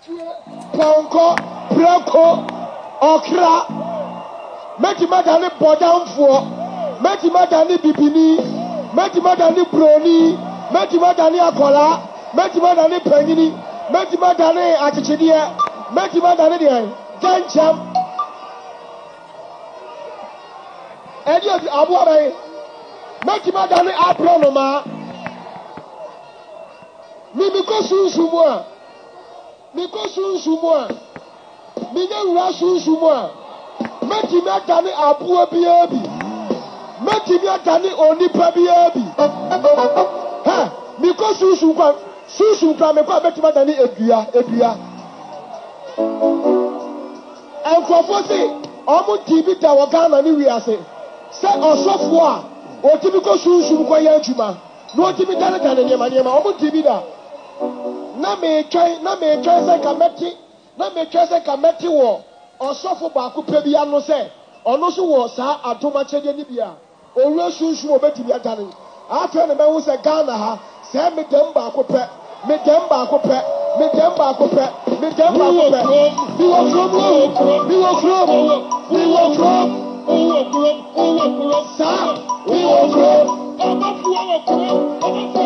Ponko, Preko, Okra, Meti Madani Bodamfo, Meti Madani Bibini, Meti Madani Broni, Meti Madani Akola, Meti Madani Penini, Meti Madani Achichidia, Meti Madani Gancham, Eddie Abuabe, Meti Madani Abronoma, Mimiko Sunsumwa, Miko Sunsumwa, Mina Sunsumwa, Meti Madani Abua Biabi, Meti Madani Onipa Biabi, Ha, Miko Sunsumwa, Sunsumwa, Meti Madani Edria. And for 40, almost TV Tower Ghana, we are saying, set or software, or typical Sunsum Koyajuma, no Timidana and Yamaniama, almost TV. Name say Kameti, Name say Kameti war, or software Baku Pebiano say, or no so was Atoma Chedia, or Rosu or Betty Yatani. After the man who said Ghana, say me them back up, me them back up, me them back up, me them back up. We were from, sir, we were from.